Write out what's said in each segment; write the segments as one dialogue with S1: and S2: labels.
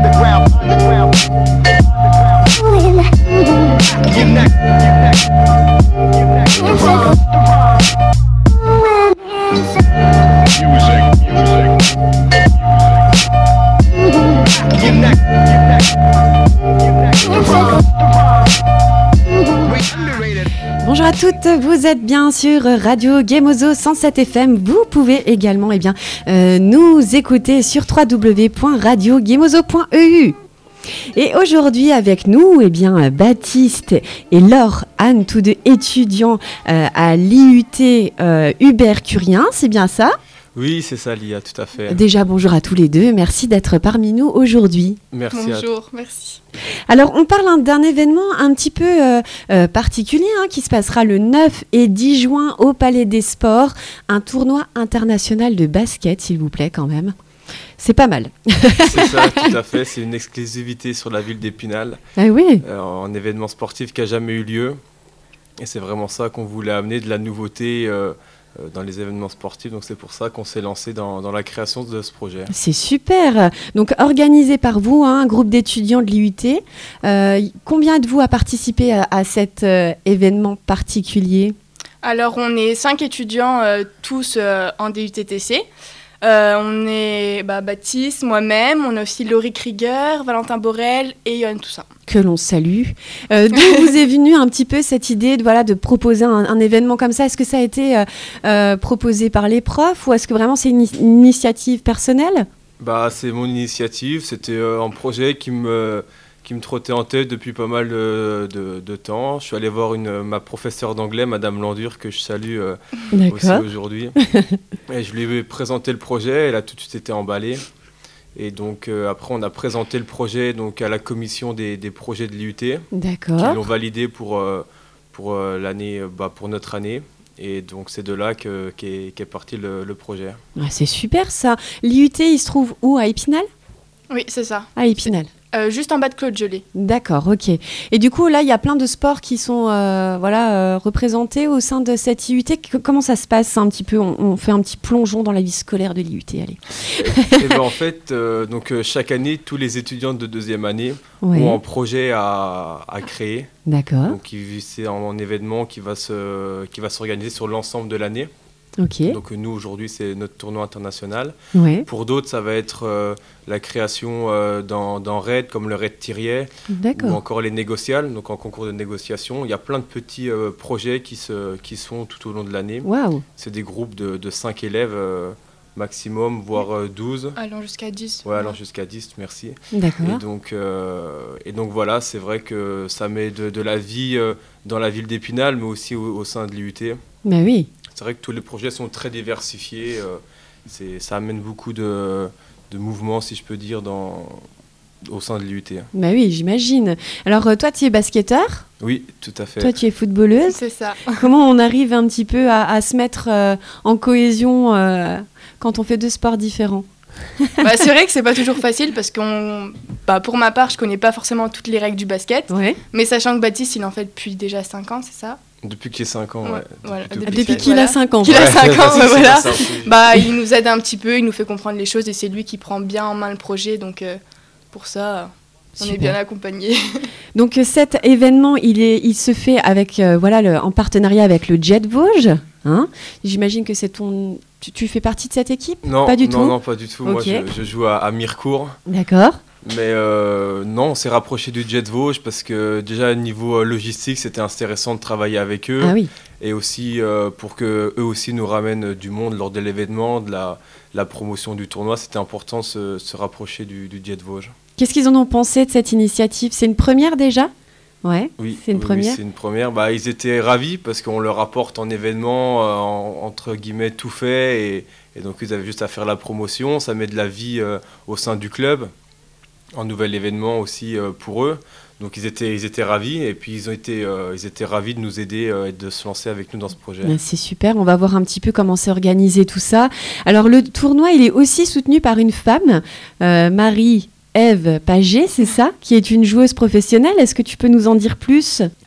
S1: Bonjour à toutes, vous êtes bien sur Radio Gemozo 107 FM. Vous pouvez également nous écouter sur www.radiogemozo.eu. Et aujourd'hui avec nous, Baptiste et Laure Anne, tous deux étudiants à l'IUT Hubert Curien, c'est bien ça ?
S2: Oui, c'est ça, Lia, tout à fait.
S1: Déjà, bonjour à tous les deux. Merci d'être parmi nous aujourd'hui.
S2: Merci.
S3: Bonjour, merci.
S1: Alors, on parle d'un événement un petit peu particulier qui se passera le 9 et 10 juin au Palais des Sports. Un tournoi international de basket, s'il vous plaît, quand même. C'est pas mal.
S2: C'est ça, tout à fait. C'est une exclusivité sur la ville d'Épinal.
S1: Ah oui.
S2: Un événement sportif qui n'a jamais eu lieu. Et c'est vraiment ça qu'on voulait amener, de la nouveauté dans les événements sportifs. Donc c'est pour ça qu'on s'est lancé dans la création de ce projet.
S1: C'est super. Donc organisé par vous, un groupe d'étudiants de l'IUT. Combien êtes-vous à participer à cet événement particulier ?
S3: Alors on est 5 étudiants, tous en DUTTC. On est Baptiste, moi-même, on a aussi Laurie Krieger, Valentin Borel et Yoann Toussaint.
S1: Que l'on salue. D'où vous est venue un petit peu cette idée de proposer un événement comme ça ? Est-ce que ça a été proposé par les profs ou est-ce que vraiment c'est une initiative personnelle ?
S2: C'est mon initiative, c'était un projet qui me trottait en tête depuis pas mal de temps. Je suis allé voir ma professeure d'anglais, Madame Landure, que je salue aussi aujourd'hui. Et je lui ai présenté le projet, elle a tout de suite été emballée. Et donc après, on a présenté le projet à la commission des projets de l'IUT.
S1: D'accord.
S2: Qui l'ont validé pour l'année, pour notre année. Et donc c'est de là qu'est parti le projet.
S1: Ah, c'est super ça. L'IUT, il se trouve où ? À Épinal ?
S3: Oui, c'est ça.
S1: À Épinal.
S3: Juste en bas de Claude Gelée.
S1: D'accord, ok. Et du coup, là, il y a plein de sports qui sont représentés au sein de cette IUT. Comment ça se passe un petit peu ? On fait un petit plongeon dans la vie scolaire de l'IUT, allez.
S2: En fait, chaque année, tous les étudiants de deuxième année ont un projet à créer.
S1: D'accord.
S2: Donc c'est un événement qui va s'organiser sur l'ensemble de l'année.
S1: Okay.
S2: Donc nous, aujourd'hui, c'est notre tournoi international.
S1: Ouais.
S2: Pour d'autres, ça va être la création d'un raid comme le raid Thiriet.
S1: D'accord.
S2: Ou encore les négociales, donc en concours de négociation. Il y a plein de petits projets qui sont tout au long de l'année.
S1: Waouh.
S2: C'est des groupes de 5 élèves maximum, voire 12.
S3: Allant jusqu'à 10.
S2: Ouais, allant jusqu'à 10, merci.
S1: D'accord.
S2: Et donc voilà, c'est vrai que ça met de la vie dans la ville d'Épinal, mais aussi au sein de l'IUT.
S1: Ben oui.
S2: C'est vrai que tous les projets sont très diversifiés. Ça amène beaucoup de mouvements, si je peux dire, au sein de l'IUT.
S1: Bah oui, j'imagine. Alors, toi, tu es basketteur ?
S2: Oui, tout à fait.
S1: Toi, tu es footballeuse ?
S3: C'est ça.
S1: Comment on arrive un petit peu à se mettre en cohésion quand on fait deux sports différents ?
S3: C'est vrai que c'est pas toujours facile parce pour ma part, je connais pas forcément toutes les règles du basket.
S1: Ouais.
S3: Mais sachant que Baptiste, il en fait depuis déjà 5 ans, c'est ça ?
S2: Depuis qu'il a 5 ans, ouais.
S3: Voilà.
S1: Depuis qu'il a 5 ans.
S3: Qu'il a 5 ans, voilà. Il nous aide un petit peu, il nous fait comprendre les choses et c'est lui qui prend bien en main le projet. Donc, pour ça, on est bien accompagnés.
S1: Donc, cet événement, il se fait avec, en partenariat avec le Jet Vosges. Hein ? J'imagine que c'est tu fais partie de cette équipe ?
S2: Non,
S1: pas du tout.
S2: Non, pas du tout.
S1: Okay.
S2: Moi, je joue à Mirecourt.
S1: D'accord.
S2: Mais non, on s'est rapproché du Jet Vosges parce que déjà, au niveau logistique, c'était intéressant de travailler avec eux.
S1: Ah oui.
S2: Et aussi pour qu'eux aussi nous ramènent du monde lors de l'événement, de la promotion du tournoi. C'était important de se rapprocher du Jet Vosges.
S1: Qu'est-ce qu'ils en ont pensé de cette initiative ? C'est une première déjà ? Ouais,
S2: oui,
S1: c'est une première.
S2: Oui, c'est une première. Ils étaient ravis parce qu'on leur apporte en événement, entre guillemets, tout fait. Et donc, ils avaient juste à faire la promotion. Ça met de la vie au sein du club. Un nouvel événement aussi pour eux. Donc, ils étaient ravis. Et puis, ils étaient ravis de nous aider et de se lancer avec nous dans ce projet.
S1: C'est super. On va voir un petit peu comment c'est organisé tout ça. Alors, le tournoi, il est aussi soutenu par une femme, Marie-Ève Paget, c'est ça, qui est une joueuse professionnelle. Est-ce que tu peux nous en dire plus ?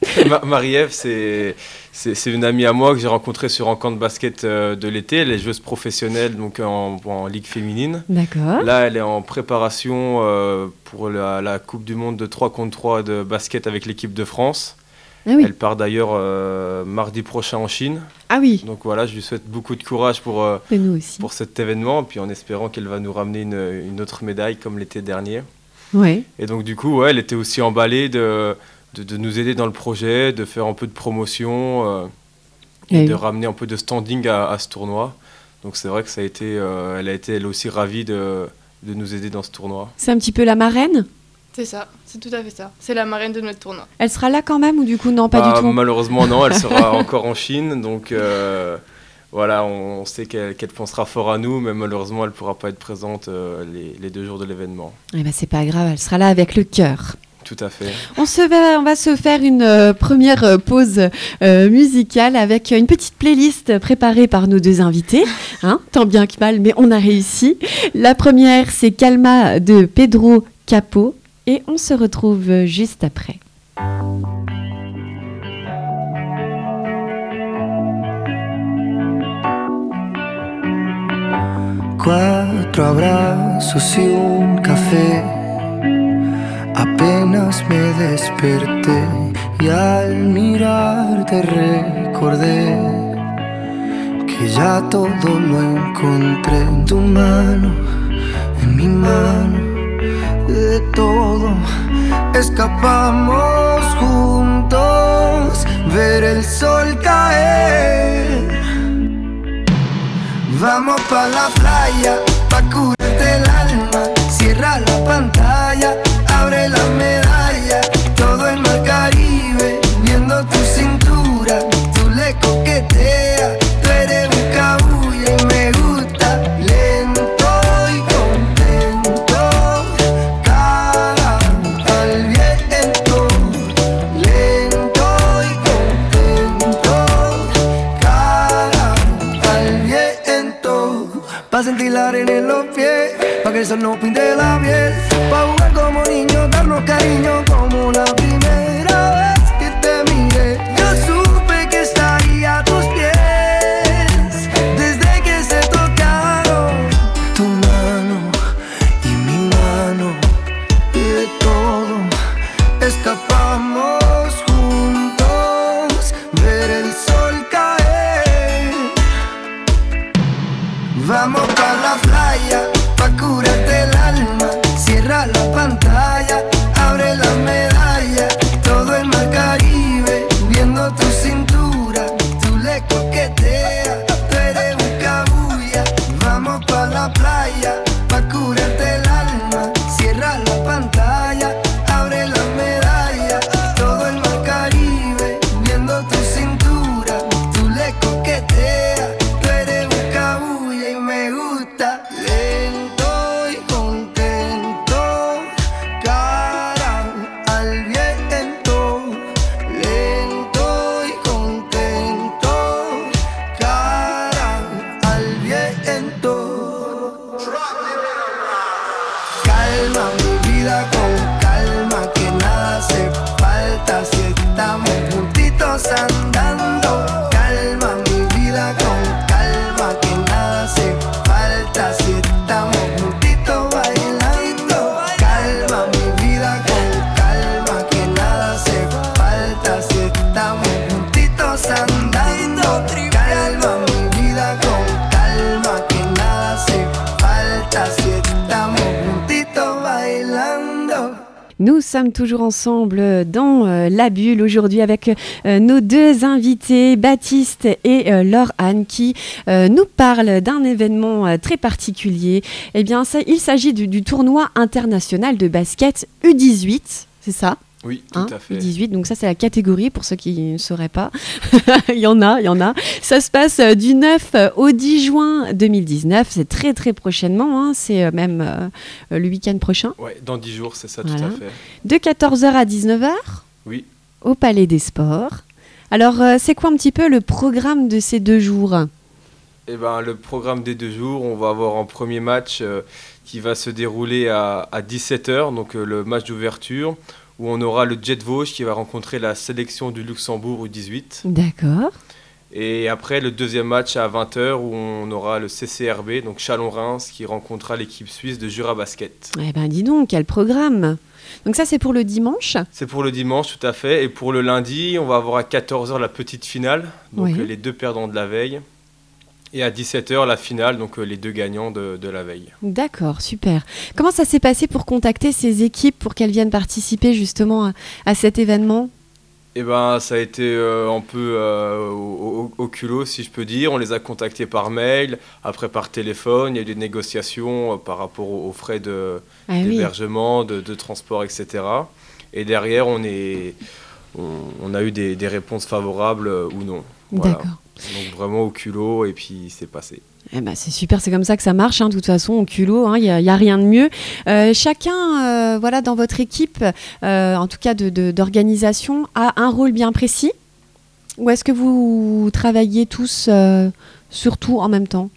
S2: Marie-Ève, c'est une amie à moi que j'ai rencontrée sur un camp de basket de l'été. Elle est joueuse professionnelle donc en ligue féminine.
S1: D'accord.
S2: Là, elle est en préparation pour la Coupe du Monde de 3 contre 3 de basket avec l'équipe de France.
S1: Ah oui.
S2: Elle part d'ailleurs mardi prochain en Chine.
S1: Ah oui.
S2: Donc voilà, je lui souhaite beaucoup de courage pour
S1: nous aussi.
S2: pour cet événement, puis en espérant qu'elle va nous ramener une autre médaille comme l'été dernier.
S1: Ouais.
S2: Et donc du coup, ouais, elle était aussi emballée de nous aider dans le projet, de faire un peu de promotion et de ramener un peu de standing à ce tournoi. Donc c'est vrai que ça a été, elle a été elle aussi ravie de nous aider dans ce tournoi.
S1: C'est un petit peu la marraine ?
S3: C'est ça, c'est tout à fait ça. C'est la marraine de notre tournoi.
S1: Elle sera là quand même ou du coup non, pas du tout ?
S2: Malheureusement non, elle sera encore en Chine, donc voilà, on sait qu'elle pensera fort à nous, mais malheureusement elle ne pourra pas être présente les 2 jours de l'événement.
S1: Eh ben, c'est pas grave, elle sera là avec le cœur.
S2: Tout à fait.
S1: On va se faire une première pause musicale avec une petite playlist préparée par nos 2 invités, hein, tant bien que mal, mais on a réussi. La première, c'est Calma de Pedro Capó et on se retrouve juste après.
S4: Cuatro abrazos y un café. Apenas me desperté y al mirarte recordé que ya todo lo encontré en tu mano, en mi mano, de todo escapamos juntos, ver el sol caer. Vamos pa' la playa, pa' curarte el alma, cierra la pantalla, abre la medalla, todo el mar Caribe, viendo tu cintura, tú le coqueteas, tú eres un cabulla y me gusta, lento y contento, cara al viento, lento y contento, cara al viento, pa' sentir la arena en los pies, pa' que el sol no pinte la piel, pa' jugar como niños, darnos cariño como la primera vez que te miré. Yo supe que estaría a tus pies desde que se tocaron tu mano y mi mano, y de todo escapamos juntos, ver el sol caer. Vamos pa' la playa, pa' curarte el alma, cierra la pantalla, abre la medalla, todo el mar Caribe, viendo tu cintura, tú le coqueteas, tú eres un cabulla. Vamos pa' la playa, pa' curarte el alma, cierra la pantalla, abre la medalla, todo el mar Caribe, viendo tu cintura, tú le coqueteas, tú eres un cabulla y me gusta, lento y contento, cara al viento, lento y contento, cara al viento. Calma mi vida con calma, que nada hace falta si estamos juntitos andando. Calma mi vida con calma, que nada hace falta si estamos juntitos bailando. Calma mi vida con calma, que nada hace falta si estamos juntitos andando. Calma mi vida con calma, que nada hace falta si estamos juntitos bailando.
S1: Nous sommes toujours ensemble dans La Bulle aujourd'hui avec nos 2 invités, Baptiste et Laure-Anne, qui nous parlent d'un événement très particulier. Eh bien, il s'agit du tournoi international de basket U18, c'est ça ?
S2: Oui, tout à fait.
S1: U18, donc ça c'est la catégorie pour ceux qui ne sauraient pas. il y en a. Ça se passe du 9 au 10 juin 2019, c'est très très prochainement, hein. C'est même le week-end prochain.
S2: Ouais, dans 10 jours, c'est ça,
S1: Voilà.
S2: tout à fait.
S1: De 14h à 19h
S2: Oui.
S1: au Palais des Sports. Alors, c'est quoi un petit peu le programme de ces 2 jours ?
S2: Eh ben, le programme des 2 jours, on va avoir un premier match qui va se dérouler à 17h, donc le match d'ouverture, où on aura le Jet Vosges qui va rencontrer la sélection du Luxembourg U18.
S1: D'accord.
S2: Et après, le deuxième match à 20h où on aura le CCRB, donc Chalon-Reims, qui rencontrera l'équipe suisse de Jura Basket.
S1: Eh ben dis donc, quel programme! Donc ça, c'est pour le dimanche?
S2: C'est pour le dimanche, tout à fait. Et pour le lundi, on va avoir à 14h la petite finale, donc les deux perdants de la veille. Et à 17h, la finale, donc les deux gagnants de la veille.
S1: D'accord, super. Comment ça s'est passé pour contacter ces équipes pour qu'elles viennent participer justement à cet événement?
S2: Eh ben, ça a été un peu au culot, si je peux dire. On les a contactés par mail, après par téléphone. Il y a eu des négociations par rapport aux frais d'hébergement, de transport, etc. Et derrière, on a eu des réponses favorables ou non. Voilà.
S1: D'accord.
S2: Donc vraiment au culot, et puis c'est passé.
S1: Eh ben, c'est super, c'est comme ça que ça marche, de toute façon, au culot, il n'y a rien de mieux. Chacun, dans votre équipe, en tout cas d'organisation, a un rôle bien précis? Ou est-ce que vous travaillez tous surtout en même temps?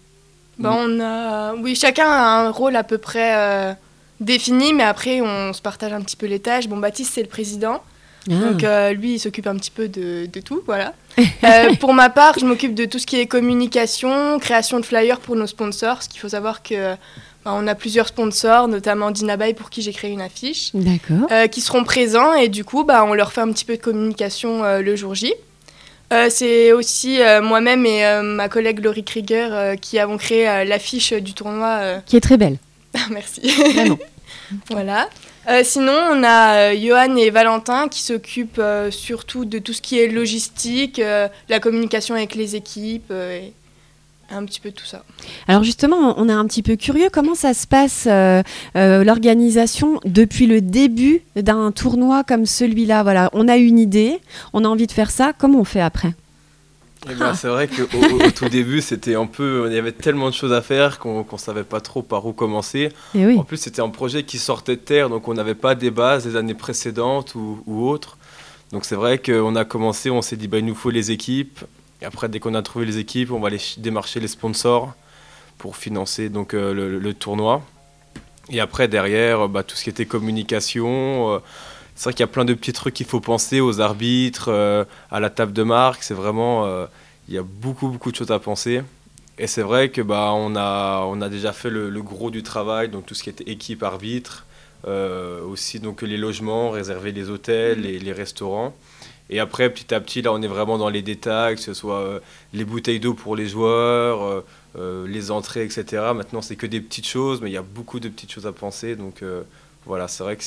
S3: Oui, chacun a un rôle à peu près défini, mais après, on se partage un petit peu les tâches. Bon, Baptiste, c'est le président. Donc lui, il s'occupe un petit peu de tout, voilà. Pour ma part, je m'occupe de tout ce qui est communication, création de flyers pour nos sponsors. Parce qu'il faut savoir que on a plusieurs sponsors, notamment Dinabai pour qui j'ai créé une affiche.
S1: D'accord.
S3: Qui seront présents et du coup, on leur fait un petit peu de communication le jour J. C'est aussi moi-même et ma collègue Laurie Krieger qui avons créé l'affiche du tournoi.
S1: Qui est très belle.
S3: Merci.
S1: Vraiment.
S3: Voilà. Sinon, on a Johan et Valentin qui s'occupent surtout de tout ce qui est logistique, la communication avec les équipes, et un petit peu tout ça.
S1: Alors justement, on est un petit peu curieux. Comment ça se passe l'organisation depuis le début d'un tournoi comme celui-là? Voilà, on a une idée, on a envie de faire ça. Comment on fait après?
S2: C'est vrai qu'au tout début, c'était un peu, il y avait tellement de choses à faire qu'on savait pas trop par où commencer.
S1: Et oui.
S2: En plus, c'était un projet qui sortait de terre, donc on n'avait pas des bases des années précédentes ou autres. Donc c'est vrai qu'on a commencé, on s'est dit, il nous faut les équipes. Et après, dès qu'on a trouvé les équipes, on va aller démarcher les sponsors pour financer donc, le tournoi. Et après, derrière, tout ce qui était communication... c'est vrai qu'il y a plein de petits trucs qu'il faut penser aux arbitres, à la table de marque. C'est vraiment, il y a beaucoup de choses à penser. Et c'est vrai que on a déjà fait le gros du travail, donc tout ce qui était équipe, arbitre, aussi donc les logements, réserver les hôtels, les restaurants. Et après, petit à petit, là, on est vraiment dans les détails, que ce soit les bouteilles d'eau pour les joueurs, les entrées, etc. Maintenant, c'est que des petites choses, mais il y a beaucoup de petites choses à penser. Donc voilà, c'est vrai que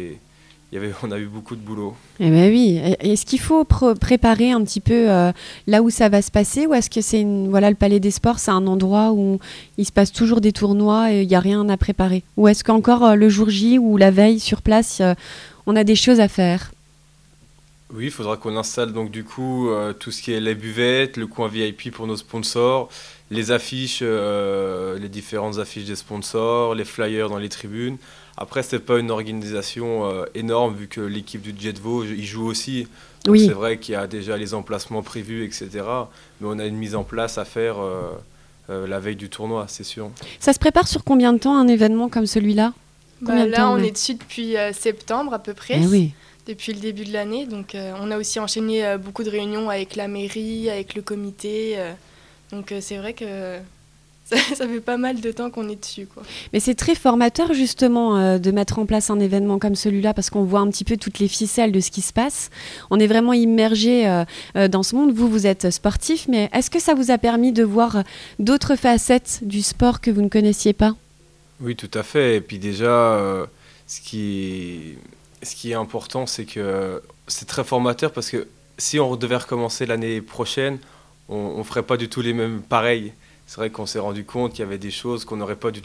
S2: on a eu beaucoup de boulot.
S1: Eh bien oui. Est-ce qu'il faut préparer un petit peu là où ça va se passer, ou est-ce que c'est le Palais des Sports, c'est un endroit où il se passe toujours des tournois et il n'y a rien à préparer? Ou est-ce qu'encore le jour J ou la veille sur place, on a des choses à faire?
S2: Oui, il faudra qu'on installe donc du coup tout ce qui est les buvettes, le coin VIP pour nos sponsors, les affiches, les différentes affiches des sponsors, les flyers dans les tribunes. Après, c'est pas une organisation énorme vu que l'équipe du Jet Vosges y joue aussi. Donc oui. C'est vrai qu'il y a déjà les emplacements prévus, etc. Mais on a une mise en place à faire la veille du tournoi, c'est sûr.
S1: Ça se prépare sur combien de temps un événement comme celui-là?
S3: Là, on est dessus depuis septembre à peu près.
S1: Oui.
S3: Depuis le début de l'année. Donc, on a aussi enchaîné beaucoup de réunions avec la mairie, avec le comité. Donc, c'est vrai que ça fait pas mal de temps qu'on est dessus, quoi.
S1: Mais c'est très formateur, justement, de mettre en place un événement comme celui-là, parce qu'on voit un petit peu toutes les ficelles de ce qui se passe. On est vraiment immergé dans ce monde. Vous êtes sportif, mais est-ce que ça vous a permis de voir d'autres facettes du sport que vous ne connaissiez pas?
S2: Oui, tout à fait. Et puis déjà, ce qui est important, c'est que c'est très formateur, parce que si on devait recommencer l'année prochaine, on ne ferait pas du tout les mêmes pareils. C'est vrai qu'on s'est rendu compte qu'il y avait des choses qu'on n'aurait pas dû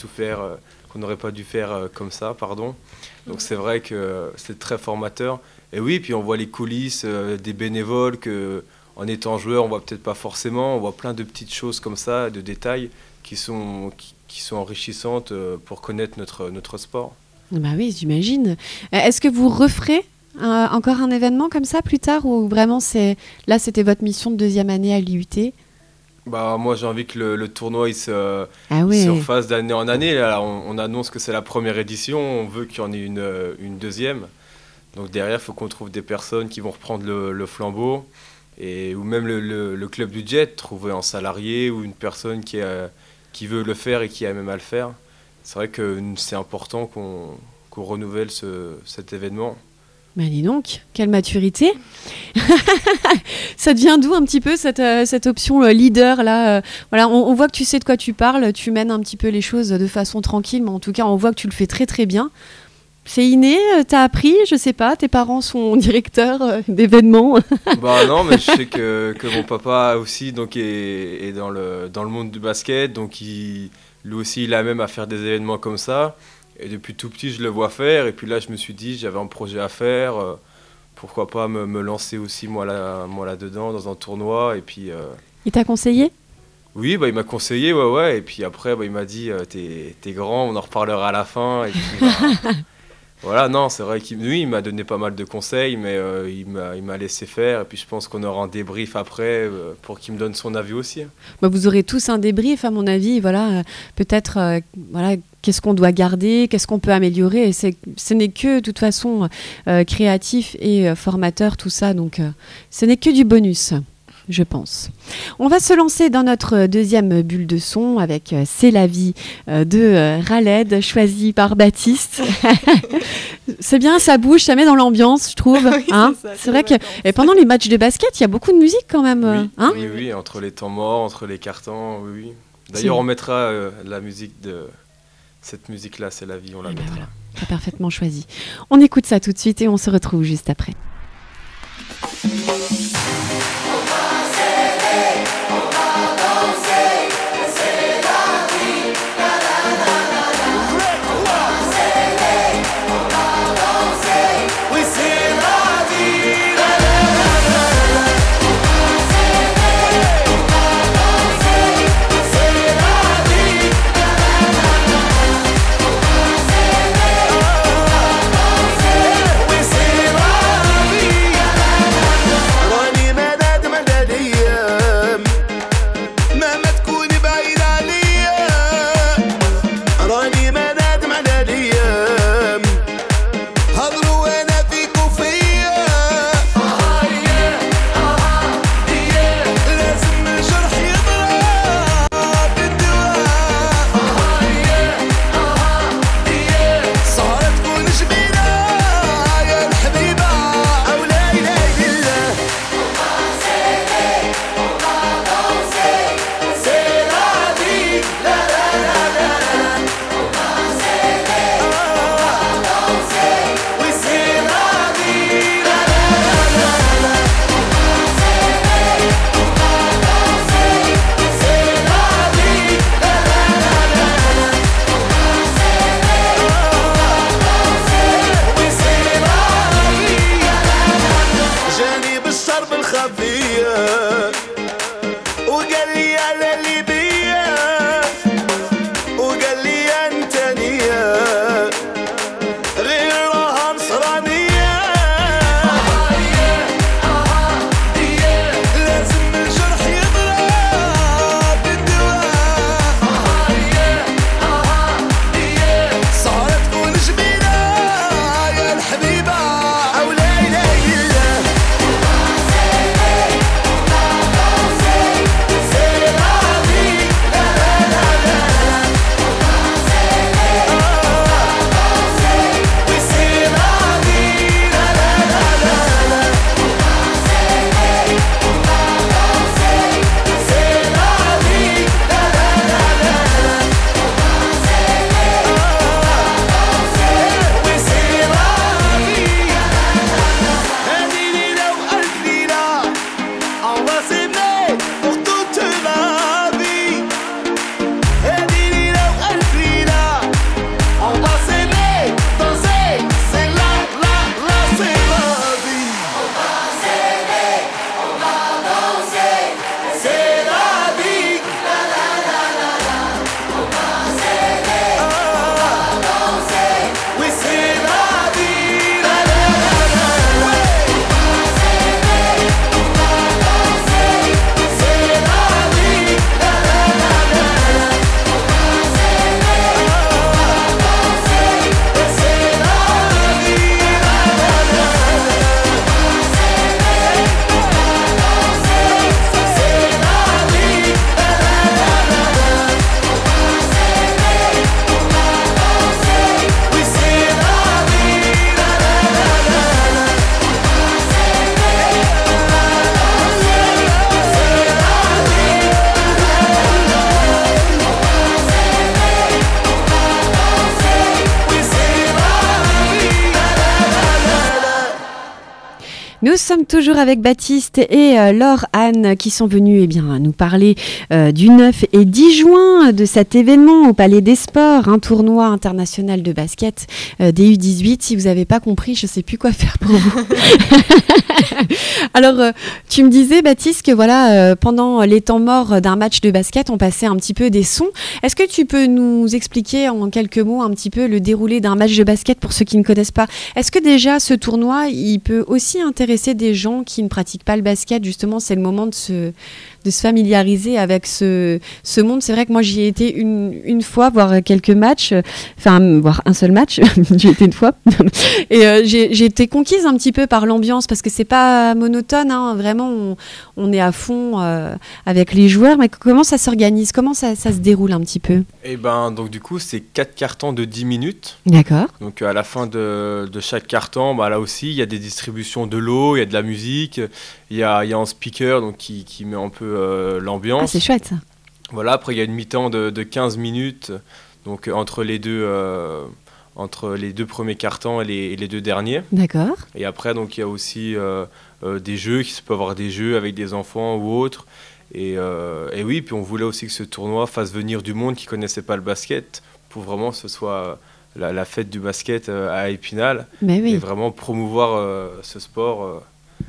S2: faire comme ça, pardon. Donc c'est vrai que c'est très formateur. Et oui, puis on voit les coulisses des bénévoles qu'en étant joueur, on voit peut-être pas forcément. On voit plein de petites choses comme ça, de détails qui sont enrichissantes pour connaître notre sport.
S1: Bah oui, j'imagine. Est-ce que vous referez encore un événement comme ça plus tard, ou vraiment c'était votre mission de deuxième année à l'IUT?
S2: Moi, j'ai envie que le tournoi il se refasse d'année en année. Là, on annonce que c'est la première édition, on veut qu'il y en ait une deuxième. Donc derrière, il faut qu'on trouve des personnes qui vont reprendre le flambeau, ou même le club du jet, trouver un salarié ou une personne qui veut le faire et qui a même à le faire. C'est vrai que c'est important qu'on renouvelle cet événement.
S1: Bah dis donc, quelle maturité. Ça devient d'où un petit peu cette option leader là voilà, on voit que tu sais de quoi tu parles, tu mènes un petit peu les choses de façon tranquille, mais en tout cas on voit que tu le fais très très bien. C'est inné, t'as appris, je sais pas, tes parents sont directeurs d'événements.
S2: Bah non, mais je sais que mon papa aussi donc est dans le monde du basket, donc lui aussi il a même à faire des événements comme ça. Et depuis tout petit, je le vois faire. Et puis là, je me suis dit, j'avais un projet à faire. Pourquoi pas me lancer aussi, moi là-dedans, dans un tournoi. Et puis,
S1: Il t'a conseillé ?
S2: Oui, il m'a conseillé, ouais. Et puis après, il m'a dit, t'es grand, on en reparlera à la fin. Et puis, voilà, non, c'est vrai qu'il m'a donné pas mal de conseils, mais il m'a laissé faire. Et puis je pense qu'on aura un débrief après pour qu'il me donne son avis aussi.
S1: Bah, vous aurez tous un débrief, à mon avis. Voilà, peut-être, qu'est-ce qu'on doit garder, qu'est-ce qu'on peut améliorer. Et ce n'est que, de toute façon, créatif et formateur, tout ça. Donc, ce n'est que du bonus, je pense. On va se lancer dans notre deuxième bulle de son avec C'est la vie de Raled, choisi par Baptiste. C'est bien, ça bouge, ça met dans l'ambiance, je trouve.
S3: Oui,
S1: hein, c'est vrai que et pendant les matchs de basket, il y a beaucoup de musique quand même.
S2: Oui,
S1: hein
S2: oui, entre les temps morts, entre les cartons, oui. D'ailleurs, on mettra la musique de cette musique-là, C'est la vie, on la mettra.
S1: Voilà, t'as parfaitement choisi. On écoute ça tout de suite et on se retrouve juste après. Nous sommes toujours avec Baptiste et Laure-Anne qui sont venus nous parler du 9 et 10 juin de cet événement au Palais des Sports, un tournoi international de basket des U18. Si vous n'avez pas compris, je ne sais plus quoi faire pour vous. Alors, tu me disais, Baptiste, que pendant les temps morts d'un match de basket, on passait un petit peu des sons. Est-ce que tu peux nous expliquer en quelques mots un petit peu le déroulé d'un match de basket pour ceux qui ne connaissent pas? Est-ce que déjà ce tournoi, il peut aussi intéresser des gens qui ne pratiquent pas le basket? Justement, c'est le moment de se familiariser avec ce monde. C'est vrai que moi, j'y ai été une fois, voir quelques matchs, voir un seul match, j'y ai été une fois. Et j'ai été conquise un petit peu par l'ambiance parce que c'est pas monotone, hein. Vraiment, on est à fond avec les joueurs. Mais comment ça s'organise? Comment ça se déroule un petit peu?
S2: Donc du coup, c'est 4 cartons de 10 minutes.
S1: D'accord.
S2: Donc à la fin de chaque carton, là aussi, il y a des distributions de l'eau, il y a de la musique, il y a un speaker donc, qui met un peu l'ambiance.
S1: Ah, c'est chouette ça.
S2: Voilà, après il y a une mi-temps de 15 minutes donc, entre les deux premiers cartons et les deux derniers.
S1: D'accord.
S2: Et après, donc, il y a aussi des jeux, qui peut avoir des jeux avec des enfants ou autres. Et oui, puis on voulait aussi que ce tournoi fasse venir du monde qui ne connaissait pas le basket pour vraiment que ce soit la fête du basket à Épinal.
S1: Mais oui.
S2: Et vraiment promouvoir ce sport.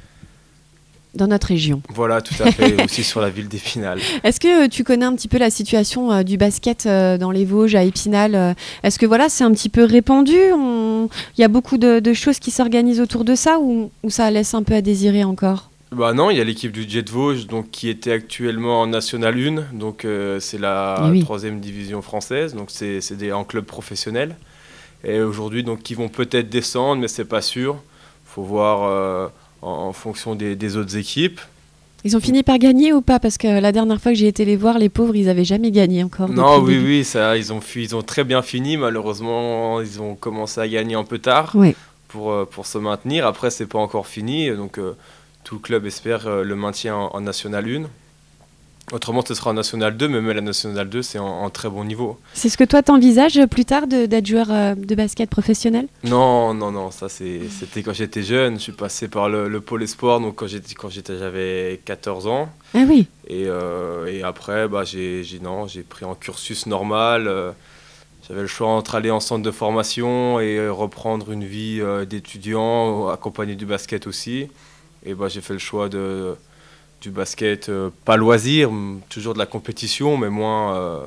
S1: Dans notre région.
S2: Voilà, tout à fait, aussi sur la ville d'Épinal.
S1: Est-ce que tu connais un petit peu la situation du basket dans les Vosges, à Épinal? Est-ce que c'est un petit peu répandu? Il y a beaucoup de choses qui s'organisent autour de ça ou ça laisse un peu à désirer encore?
S2: Non, il y a l'équipe du Jet Vosges donc, qui était actuellement en National 1, donc c'est la 3e division française, donc c'est en club professionnel. Et aujourd'hui, donc, ils vont peut-être descendre, mais c'est pas sûr. Il faut voir en fonction des autres équipes.
S1: Ils ont fini par gagner ou pas? Parce que la dernière fois que j'ai été les voir, les pauvres, ils n'avaient jamais gagné encore.
S2: Non, oui, ça, ils ont très bien fini. Malheureusement, ils ont commencé à gagner un peu tard pour se maintenir. Après, c'est pas encore fini, donc tout le club espère le maintien en National 1. Autrement, ce sera en National 2, mais même la National 2, c'est en très bon niveau.
S1: C'est ce que toi, t'envisages plus tard d'être joueur de basket professionnel?
S2: Non, ça c'était quand j'étais jeune. Je suis passé par le pôle espoir, donc j'avais 14 ans.
S1: Ah oui.
S2: Et après, j'ai pris un cursus normal. J'avais le choix entre aller en centre de formation et reprendre une vie d'étudiant, accompagné du basket aussi. Et j'ai fait le choix du basket, pas loisir, toujours de la compétition, mais moins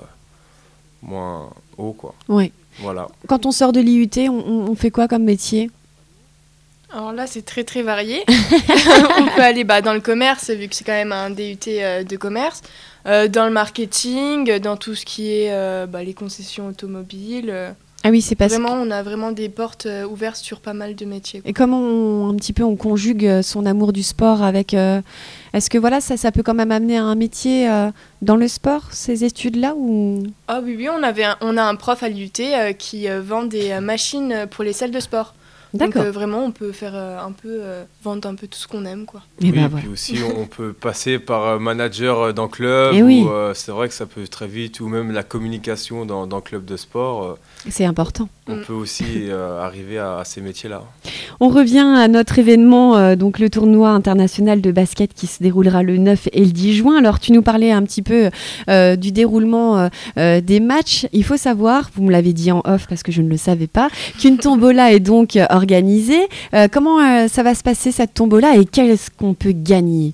S2: haut, quoi.
S1: Oui.
S2: Voilà.
S1: Quand on sort de l'IUT, on fait quoi comme métier?
S3: Alors là, c'est très très varié. On peut aller dans le commerce, vu que c'est quand même un DUT de commerce, dans le marketing, dans tout ce qui est les concessions automobiles.
S1: Ah oui, c'est parce
S3: vraiment, on a vraiment des portes ouvertes sur pas mal de métiers, quoi.
S1: Et comment on conjugue son amour du sport avec... Est-ce que ça peut quand même amener à un métier dans le sport, ces études-là ou...
S3: Ah oui, on a un prof à l'IUT qui vend des machines pour les salles de sport.
S1: D'accord.
S3: Donc vraiment, on peut faire vendre un peu tout ce qu'on aime, quoi.
S2: Et puis aussi, on peut passer par manager dans le club. C'est vrai que ça peut très vite, ou même la communication dans le club de sport.
S1: C'est important.
S2: On peut aussi arriver à ces métiers-là.
S1: On revient à notre événement, donc le tournoi international de basket qui se déroulera le 9 et le 10 juin. Alors, tu nous parlais un petit peu du déroulement des matchs. Il faut savoir, vous me l'avez dit en off parce que je ne le savais pas, qu'une tombola est donc organisée. Comment ça va se passer cette tombola et qu'est-ce qu'on peut gagner?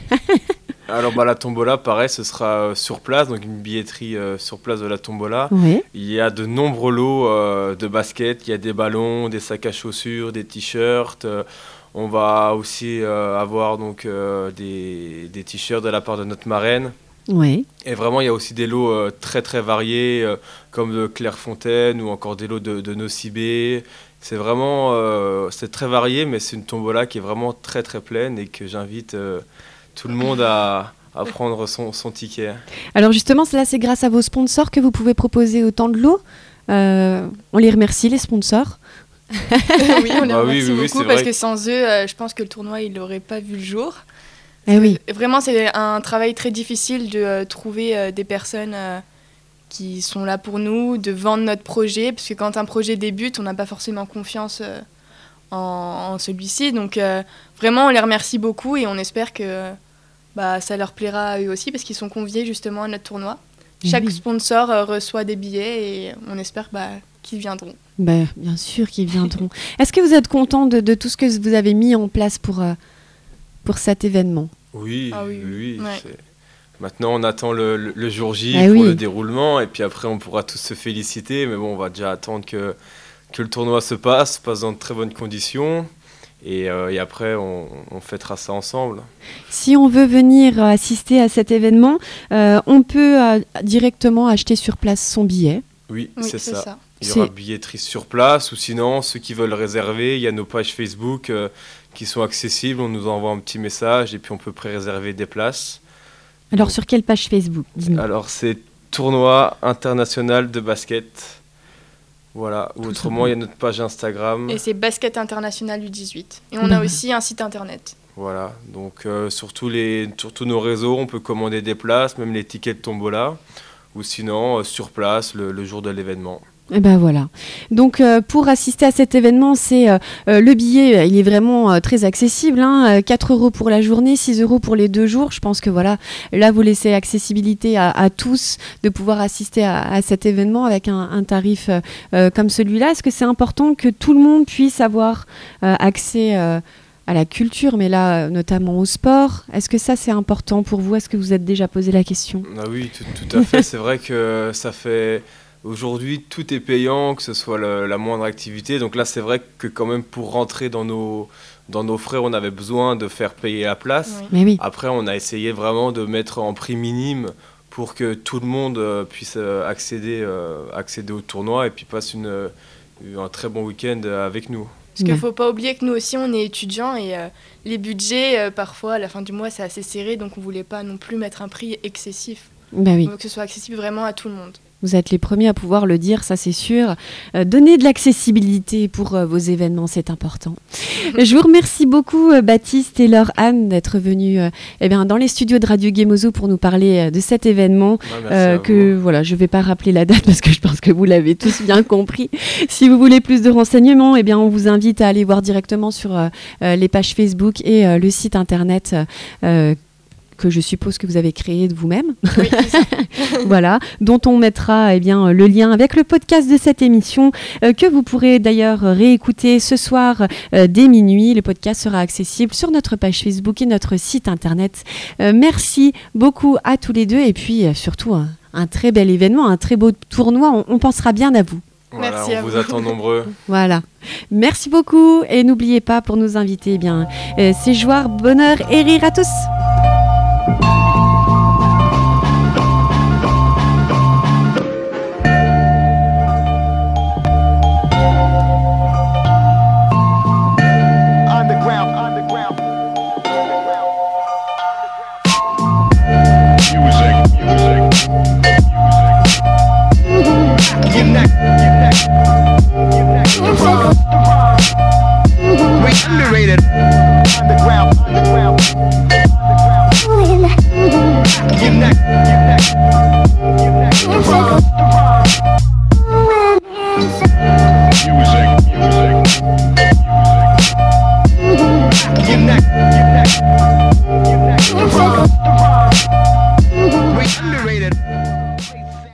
S2: Alors la tombola, pareil, ce sera sur place, donc une billetterie sur place de la tombola.
S1: Oui.
S2: Il y a de nombreux lots de basket, il y a des ballons, des sacs à chaussures, des t-shirts. On va aussi avoir donc, des t-shirts de la part de notre marraine.
S1: Oui.
S2: Et vraiment, il y a aussi des lots très très variés, comme de Clairefontaine ou encore des lots de Nocibé. C'est vraiment c'est très varié, mais c'est une tombola qui est vraiment très très pleine et que j'invite tout le monde à prendre son ticket. Alors justement, là, c'est grâce à vos sponsors que vous pouvez proposer autant de lots. On les remercie, les sponsors.
S3: Oui, on les remercie beaucoup parce que sans eux, je pense que le tournoi, il n'aurait pas vu le jour.
S1: Oui.
S3: Vraiment, c'est un travail très difficile de trouver des personnes qui sont là pour nous, de vendre notre projet, parce que quand un projet débute, on n'a pas forcément confiance en celui-ci. Donc vraiment, on les remercie beaucoup et on espère que ça leur plaira à eux aussi parce qu'ils sont conviés justement à notre tournoi. Chaque sponsor reçoit des billets et on espère qu'ils viendront.
S1: Bien sûr qu'ils viendront. Est-ce que vous êtes content de tout ce que vous avez mis en place pour cet événement ?
S2: Oui.
S3: Ouais.
S2: Maintenant, on attend le jour J pour le déroulement et puis après, on pourra tous se féliciter. Mais bon, on va déjà attendre que le tournoi se passe dans de très bonnes conditions. Et après, on fêtera ça ensemble.
S1: Si on veut venir assister à cet événement, on peut directement acheter sur place son billet.
S2: Oui, c'est ça. Il y aura billetterie sur place ou sinon, ceux qui veulent réserver, il y a nos pages Facebook qui sont accessibles. On nous envoie un petit message et puis on peut pré-réserver des places.
S1: Alors, sur quelle page Facebook ? Dis-nous.
S2: Alors, c'est Tournoi international de basket. Voilà, ou autrement, il y a notre page Instagram.
S3: Et c'est Basket International U18. Et on a aussi un site internet.
S2: Voilà, donc sur tous nos réseaux, on peut commander des places, même les tickets de tombola, ou sinon sur place le jour de l'événement.
S1: Et voilà. Donc pour assister à cet événement, c'est le billet, il est vraiment très accessible. 4 € pour la journée, 6 € pour les 2 jours. Je pense que là vous laissez accessibilité à tous de pouvoir assister à cet événement avec un tarif comme celui-là. Est-ce que c'est important que tout le monde puisse avoir accès à la culture, mais là notamment au sport? Est-ce que ça c'est important pour vous? Est-ce que vous êtes déjà posé la question?
S2: Ah oui, tout à fait. C'est vrai que ça fait... Aujourd'hui, tout est payant, que ce soit la moindre activité. Donc là, c'est vrai que quand même, pour rentrer dans nos frais, on avait besoin de faire payer la place.
S1: Oui. Mais oui.
S2: Après, on a essayé vraiment de mettre en prix minime pour que tout le monde puisse accéder au tournoi et puis passe un très bon week-end avec nous.
S3: Parce qu'il ne faut pas oublier que nous aussi, on est étudiants et les budgets, parfois, à la fin du mois, c'est assez serré. Donc, on ne voulait pas non plus mettre un prix excessif.
S1: Oui.
S3: On veut que ce soit accessible vraiment à tout le monde.
S1: Vous êtes les premiers à pouvoir le dire, ça c'est sûr. Donner de l'accessibilité pour vos événements, c'est important. Je vous remercie beaucoup, Baptiste et Laure-Anne, d'être venus dans les studios de Radio Gemozo pour nous parler de cet événement. Je ne vais pas rappeler la date parce que je pense que vous l'avez tous bien compris. Si vous voulez plus de renseignements, on vous invite à aller voir directement sur les pages Facebook et le site internet que je suppose que vous avez créé de vous-même.
S3: Oui, c'est ça.
S1: Voilà, dont on mettra le lien avec le podcast de cette émission que vous pourrez d'ailleurs réécouter ce soir dès minuit. Le podcast sera accessible sur notre page Facebook et notre site internet. Merci beaucoup à tous les deux et puis surtout un très bel événement, un très beau tournoi. On pensera bien à vous.
S2: Voilà,
S3: merci
S2: on vous attend nombreux.
S1: Voilà. Merci beaucoup et n'oubliez pas pour nos invités, c'est joie, bonheur et rire à tous.
S4: Underrated. Underground. Music.